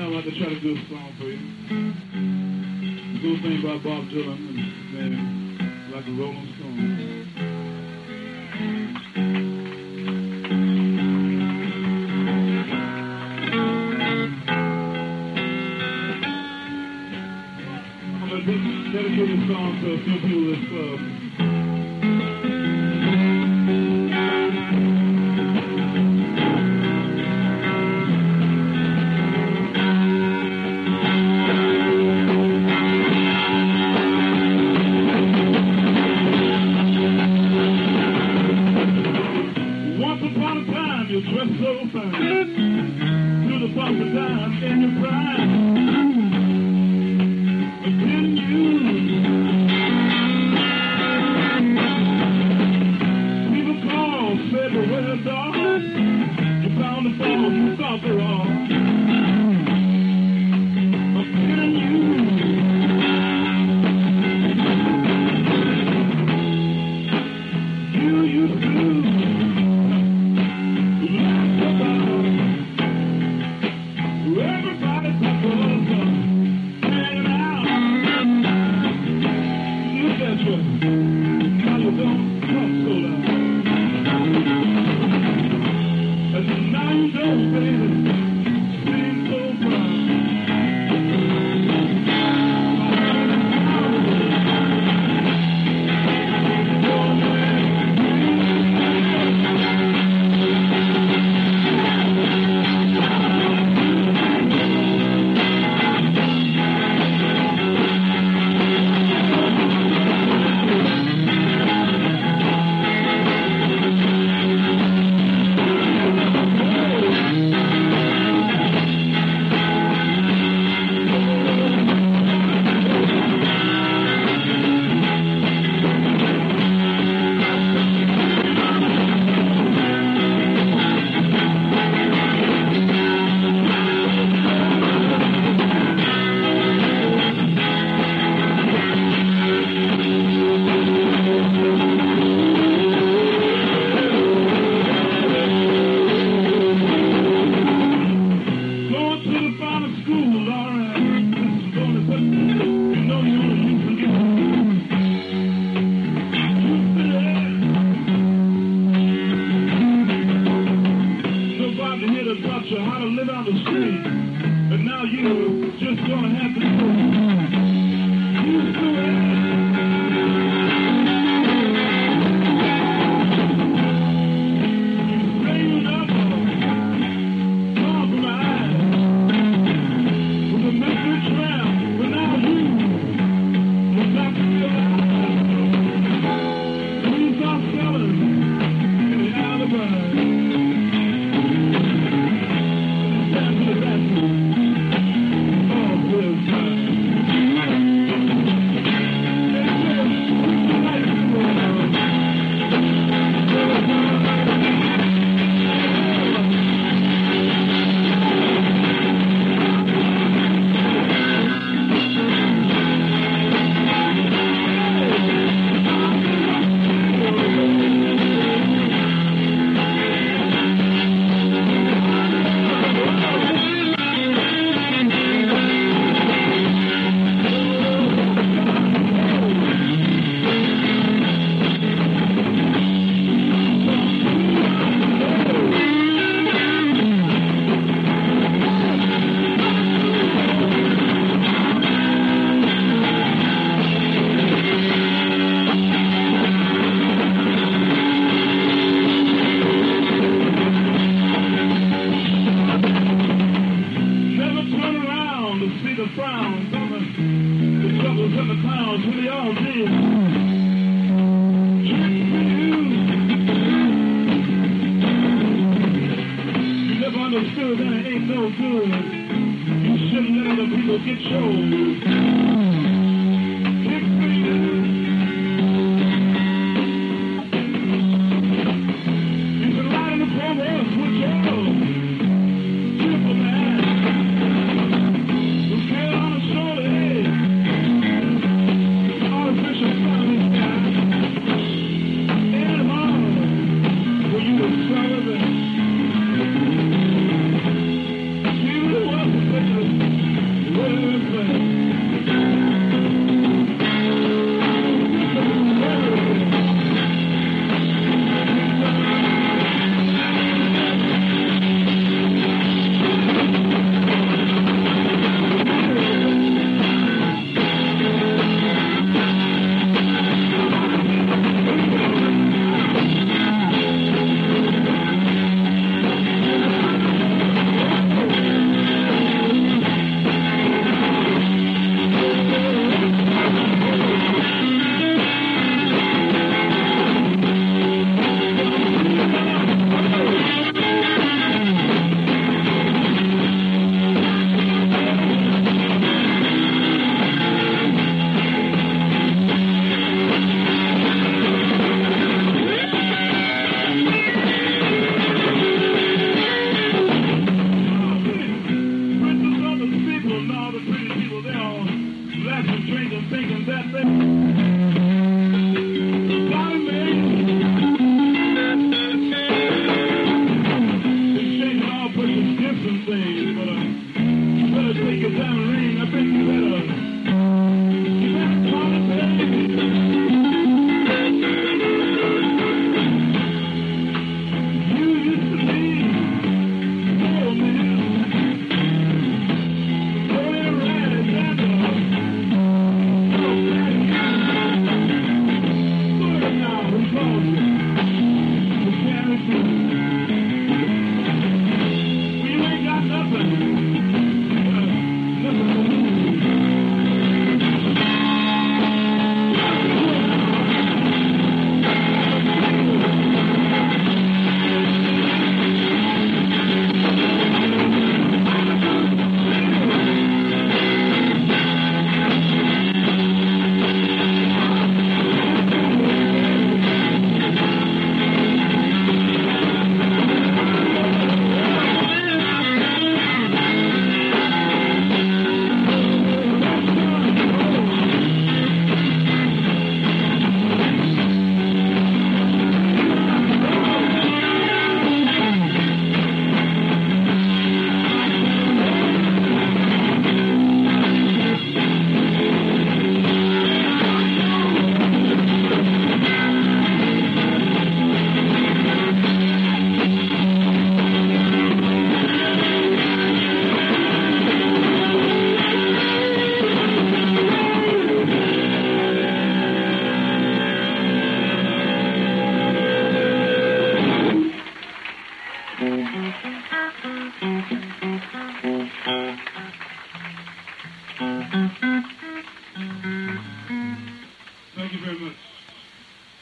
I'd like to try to do a song for you. This little thing about Bob Dylan and man, like a Rolling Stone. I'm going to dedicate this song to a few people in this club. You dress so fine, to the proper time in your prime. But didn't you? People call, said, well, dog, you found the fall, you thought they were wrong. But didn't you? You used to. Now you don't talk so loud. And now you don't, baby, seem so proud. How to live out the street, but now you just gonna have to do it. You do it. You straightened up, compromise with a mystery trap, but now you're back to your life. Please stop selling in the alibi. See the frowns on the troubles and the clowns, who they all did. Tricks for you. You never understood that it ain't no good. You shouldn't let other people get yours. Tricks for you. You've been riding the progress with yours. Triple man. You glass of drink and thinking that they got me. It's shaking all pushing different things, but you better take your time and ring. I think you better call it, baby. You used to be, oh man, going right at that dog. Now, who calls you? You can't do. Well, you ain't got nothing. Nothing to lose.